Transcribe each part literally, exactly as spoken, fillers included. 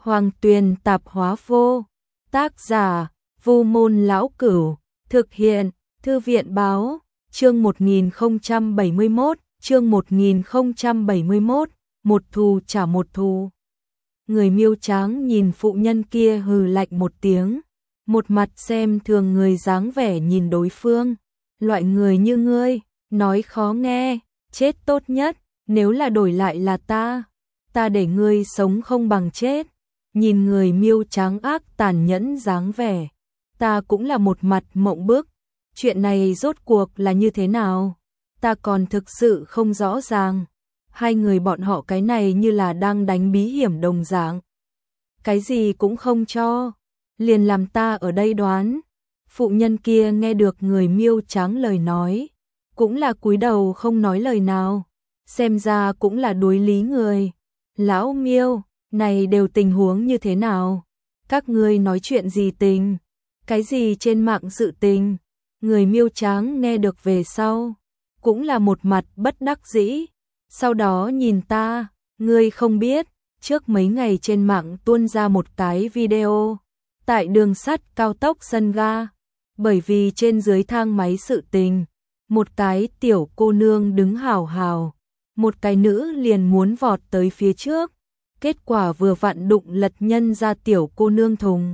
Hoàng Tuyền tạp hóa vô. Tác giả, Vu Môn Lão Cửu. Thực hiện, Thư viện báo. Chương một nghìn không trăm bảy mươi mốt, chương một nghìn không trăm bảy mươi mốt, một thù trả một thù. Người Miêu Tráng nhìn phụ nhân kia hừ lạnh một tiếng, một mặt xem thường người dáng vẻ nhìn đối phương. Loại người như ngươi, nói khó nghe, chết tốt nhất, nếu là đổi lại là ta, ta để ngươi sống không bằng chết. Nhìn người Miêu Tráng ác tàn nhẫn dáng vẻ, ta cũng là một mặt mộng bức. Chuyện này rốt cuộc là như thế nào? Ta còn thực sự không rõ ràng. Hai người bọn họ cái này như là đang đánh bí hiểm đồng dạng. Cái gì cũng không cho, liền làm ta ở đây đoán. Phụ nhân kia nghe được người Miêu Tráng lời nói, cũng là cúi đầu không nói lời nào. Xem ra cũng là đối lý người. Lão Miêu, này đều tình huống như thế nào? Các ngươi nói chuyện gì tình? Cái gì trên mạng sự tình? Người Miêu Tráng nghe được về sau, cũng là một mặt bất đắc dĩ. Sau đó nhìn ta, ngươi không biết, trước mấy ngày trên mạng tuôn ra một cái video, tại đường sắt cao tốc sân ga, bởi vì trên dưới thang máy sự tình, một cái tiểu cô nương đứng hào hào, một cái nữ liền muốn vọt tới phía trước, kết quả vừa vặn đụng lật nhân ra tiểu cô nương thùng.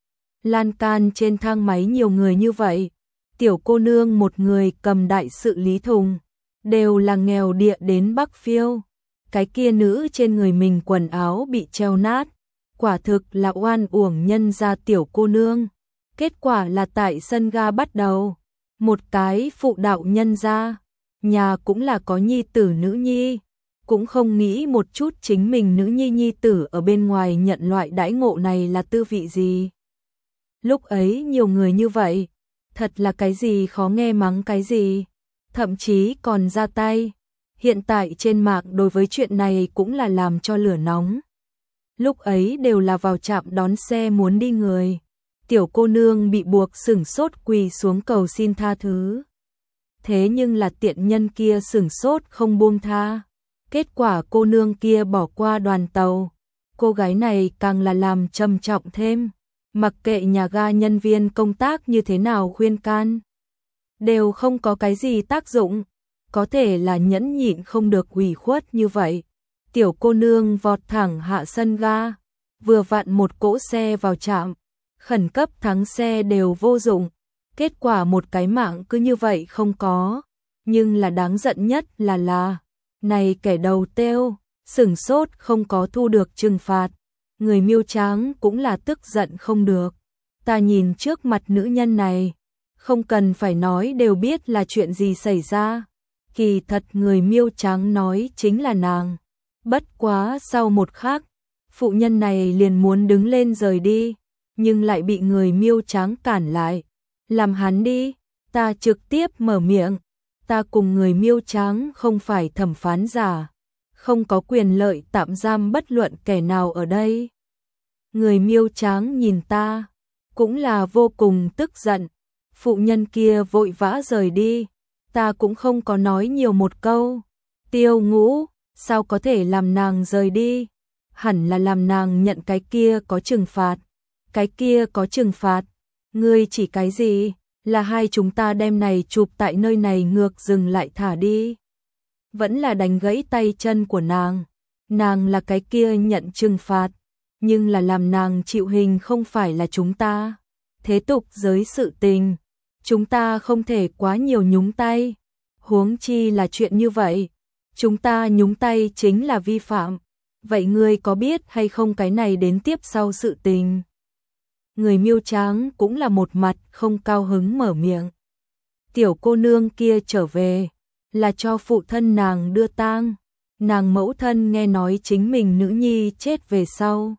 Lan can trên thang máy nhiều người như vậy, tiểu cô nương một người cầm đại sự lý thùng, đều là nghèo địa đến Bắc Phiêu. Cái kia nữ trên người mình quần áo bị treo nát, quả thực là oan uổng nhân ra tiểu cô nương. Kết quả là tại sân ga bắt đầu, một cái phụ đạo nhân ra, nhà cũng là có nhi tử nữ nhi, cũng không nghĩ một chút chính mình nữ nhi nhi tử ở bên ngoài nhận loại đãi ngộ này là tư vị gì. Lúc ấy nhiều người như vậy, thật là cái gì khó nghe mắng cái gì, thậm chí còn ra tay. Hiện tại trên mạng đối với chuyện này cũng là làm cho lửa nóng. Lúc ấy đều là vào trạm đón xe muốn đi người. Tiểu cô nương bị buộc sửng sốt quỳ xuống cầu xin tha thứ. Thế nhưng là tiện nhân kia sửng sốt không buông tha. Kết quả cô nương kia bỏ qua đoàn tàu. Cô gái này càng là làm trầm trọng thêm. Mặc kệ nhà ga nhân viên công tác như thế nào khuyên can, đều không có cái gì tác dụng. Có thể là nhẫn nhịn không được ủy khuất như vậy. Tiểu cô nương vọt thẳng hạ sân ga, vừa vặn một cỗ xe vào trạm, khẩn cấp thắng xe đều vô dụng. Kết quả một cái mạng cứ như vậy không có. Nhưng là đáng giận nhất là là, này kẻ đầu têu, sửng sốt không có thu được trừng phạt. Người Miêu Tráng cũng là tức giận không được. Ta nhìn trước mặt nữ nhân này, không cần phải nói đều biết là chuyện gì xảy ra. Kỳ thật người Miêu Tráng nói chính là nàng. Bất quá sau một khắc, phụ nhân này liền muốn đứng lên rời đi, nhưng lại bị người Miêu Tráng cản lại. Làm hắn đi, ta trực tiếp mở miệng. Ta cùng người Miêu Tráng không phải thẩm phán giả, không có quyền lợi tạm giam bất luận kẻ nào ở đây. Người Miêu Tráng nhìn ta, cũng là vô cùng tức giận. Phụ nhân kia vội vã rời đi, ta cũng không có nói nhiều một câu. Tiêu Ngũ, sao có thể làm nàng rời đi? Hẳn là làm nàng nhận cái kia có trừng phạt. Cái kia có trừng phạt? Ngươi chỉ cái gì? Là hai chúng ta đem này chụp tại nơi này ngược dừng lại thả đi. Vẫn là đánh gãy tay chân của nàng. Nàng là cái kia nhận trừng phạt, nhưng là làm nàng chịu hình không phải là chúng ta. Thế tục giới sự tình, chúng ta không thể quá nhiều nhúng tay. Huống chi là chuyện như vậy, chúng ta nhúng tay chính là vi phạm. Vậy ngươi có biết hay không cái này đến tiếp sau sự tình? Người Miêu Tráng cũng là một mặt không cao hứng mở miệng. Tiểu cô nương kia trở về, là cho phụ thân nàng đưa tang. Nàng mẫu thân nghe nói chính mình nữ nhi chết về sau,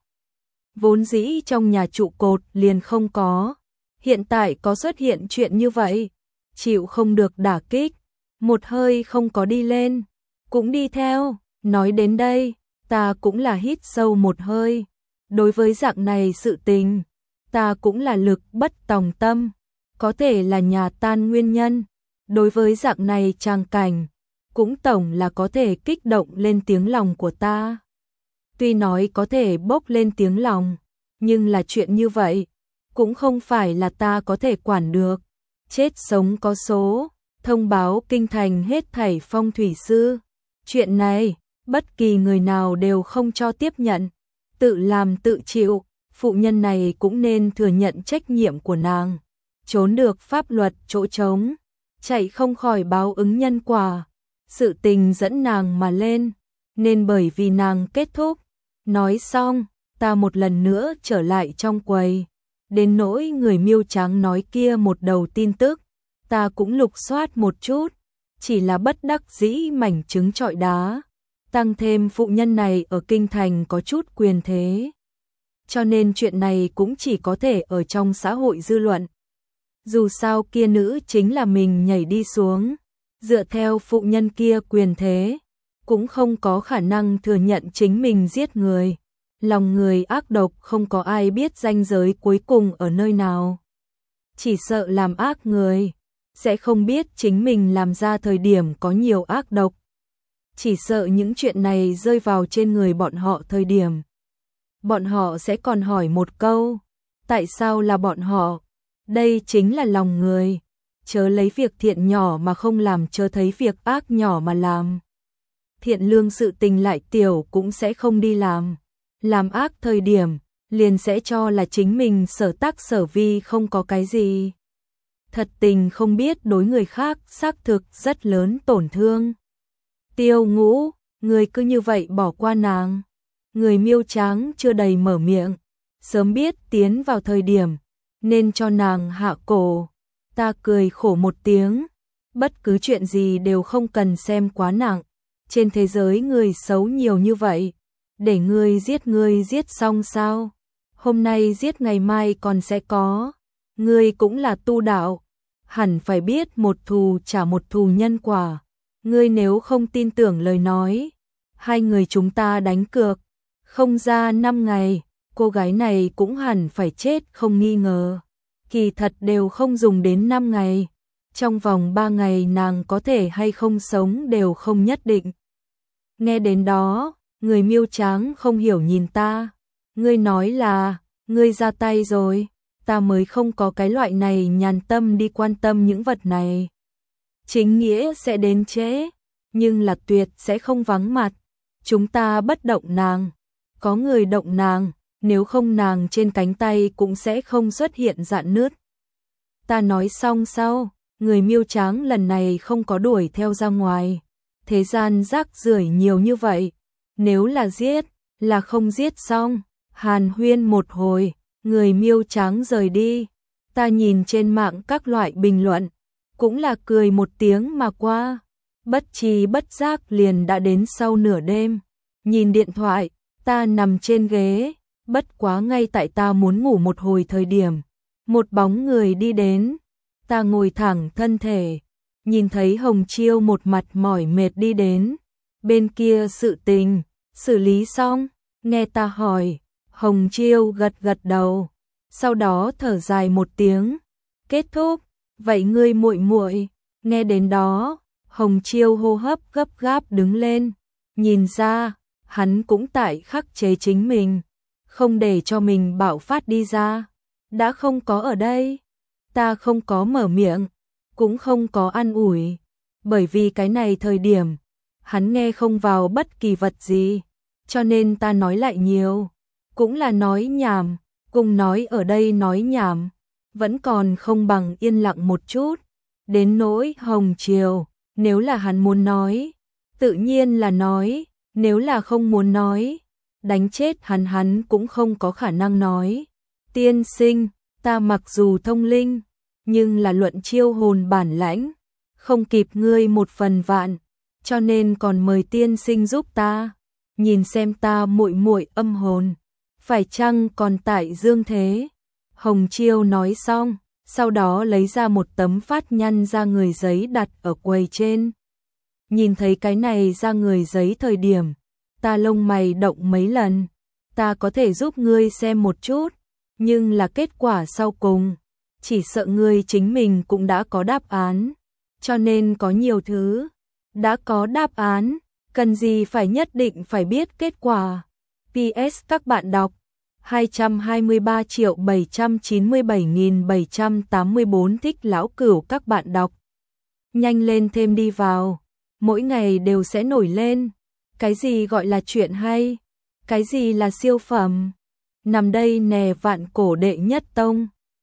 vốn dĩ trong nhà trụ cột liền không có. Hiện tại có xuất hiện chuyện như vậy, chịu không được đả kích, một hơi không có đi lên, cũng đi theo. Nói đến đây, ta cũng là hít sâu một hơi. Đối với dạng này sự tình, ta cũng là lực bất tòng tâm. Có thể là nhà tan nguyên nhân. Đối với dạng này trang cảnh, cũng tổng là có thể kích động lên tiếng lòng của ta. Tuy nói có thể bốc lên tiếng lòng, nhưng là chuyện như vậy, cũng không phải là ta có thể quản được. Chết sống có số, thông báo kinh thành hết thảy phong thủy sư. Chuyện này, bất kỳ người nào đều không cho tiếp nhận. Tự làm tự chịu, phụ nhân này cũng nên thừa nhận trách nhiệm của nàng. Trốn được pháp luật chỗ trống, chạy không khỏi báo ứng nhân quả. Sự tình dẫn nàng mà lên, nên bởi vì nàng kết thúc. Nói xong, ta một lần nữa trở lại trong quầy. Đến nỗi người Miêu Trắng nói kia một đầu tin tức, ta cũng lục soát một chút, chỉ là bất đắc dĩ mảnh trứng trọi đá. Tăng thêm phụ nhân này ở kinh thành có chút quyền thế, cho nên chuyện này cũng chỉ có thể ở trong xã hội dư luận. Dù sao kia nữ chính là mình nhảy đi xuống, dựa theo phụ nhân kia quyền thế, cũng không có khả năng thừa nhận chính mình giết người. Lòng người ác độc không có ai biết ranh giới cuối cùng ở nơi nào. Chỉ sợ làm ác người, sẽ không biết chính mình làm ra thời điểm có nhiều ác độc. Chỉ sợ những chuyện này rơi vào trên người bọn họ thời điểm. Bọn họ sẽ còn hỏi một câu, tại sao là bọn họ? Đây chính là lòng người, chớ lấy việc thiện nhỏ mà không làm, chớ thấy việc ác nhỏ mà làm. Thiện lương sự tình lại tiểu cũng sẽ không đi làm. Làm ác thời điểm, liền sẽ cho là chính mình sở tác sở vi không có cái gì. Thật tình không biết đối người khác xác thực rất lớn tổn thương. Tiêu Ngũ, người cứ như vậy bỏ qua nàng. Người Miêu Trắng chưa đầy mở miệng, sớm biết tiến vào thời điểm, nên cho nàng hạ cổ. Ta cười khổ một tiếng, bất cứ chuyện gì đều không cần xem quá nặng. Trên thế giới người xấu nhiều như vậy, để ngươi giết ngươi giết xong sao? Hôm nay giết ngày mai còn sẽ có. Ngươi cũng là tu đạo, hẳn phải biết một thù trả một thù nhân quả. Ngươi nếu không tin tưởng lời nói, hai người chúng ta đánh cược, không ra năm ngày, cô gái này cũng hẳn phải chết không nghi ngờ. Kỳ thật đều không dùng đến năm ngày, trong vòng ba ngày nàng có thể hay không sống đều không nhất định. Nghe đến đó, người Miêu Trắng không hiểu nhìn ta. Ngươi nói là, ngươi ra tay rồi, ta mới không có cái loại này nhàn tâm đi quan tâm những vật này. Chính nghĩa sẽ đến trễ, nhưng là tuyệt sẽ không vắng mặt. Chúng ta bất động nàng, có người động nàng, nếu không nàng trên cánh tay cũng sẽ không xuất hiện rạn nứt. Ta nói xong sau, người Miêu Trắng lần này không có đuổi theo ra ngoài. Thế gian rác rưởi nhiều như vậy, nếu là giết, là không giết xong. Hàn huyên một hồi, người Miêu Trắng rời đi. Ta nhìn trên mạng các loại bình luận, cũng là cười một tiếng mà qua. Bất tri bất giác liền đã đến sau nửa đêm. Nhìn điện thoại, ta nằm trên ghế, bất quá ngay tại ta muốn ngủ một hồi thời điểm, một bóng người đi đến. Ta ngồi thẳng thân thể, nhìn thấy Hồng Chiêu một mặt mỏi mệt đi đến. Bên kia sự tình xử lý xong, nghe ta hỏi, Hồng Chiêu gật gật đầu, sau đó thở dài một tiếng, kết thúc. Vậy ngươi muội muội? Nghe đến đó, Hồng Chiêu hô hấp gấp gáp đứng lên, nhìn ra, hắn cũng tại khắc chế chính mình, không để cho mình bạo phát đi ra. Đã không có ở đây, ta không có mở miệng, cũng không có an ủi, bởi vì cái này thời điểm, hắn nghe không vào bất kỳ vật gì, cho nên ta nói lại nhiều, cũng là nói nhảm, cùng nói ở đây nói nhảm, vẫn còn không bằng yên lặng một chút. Đến nỗi Hồng Chiêu, nếu là hắn muốn nói, tự nhiên là nói, nếu là không muốn nói, đánh chết hắn hắn cũng không có khả năng nói. Tiên sinh, ta mặc dù thông linh, nhưng là luận chiêu hồn bản lãnh, không kịp ngươi một phần vạn, cho nên còn mời tiên sinh giúp ta, nhìn xem ta muội muội âm hồn, phải chăng còn tại dương thế. Hồng Chiêu nói xong, sau đó lấy ra một tấm phát nhăn ra người giấy đặt ở quầy trên. Nhìn thấy cái này ra người giấy thời điểm, ta lông mày động mấy lần, ta có thể giúp ngươi xem một chút, nhưng là kết quả sau cùng, chỉ sợ ngươi chính mình cũng đã có đáp án, cho nên có nhiều thứ, đã có đáp án, cần gì phải nhất định phải biết kết quả. pê ét các bạn đọc hai trăm hai mươi ba triệu bảy trăm chín mươi bảy nghìn bảy trăm tám mươi bốn thích Lão Cửu các bạn đọc. Nhanh lên thêm đi vào, mỗi ngày đều sẽ nổi lên. Cái gì gọi là chuyện hay? Cái gì là siêu phẩm? Nằm đây nè vạn cổ đệ nhất tông.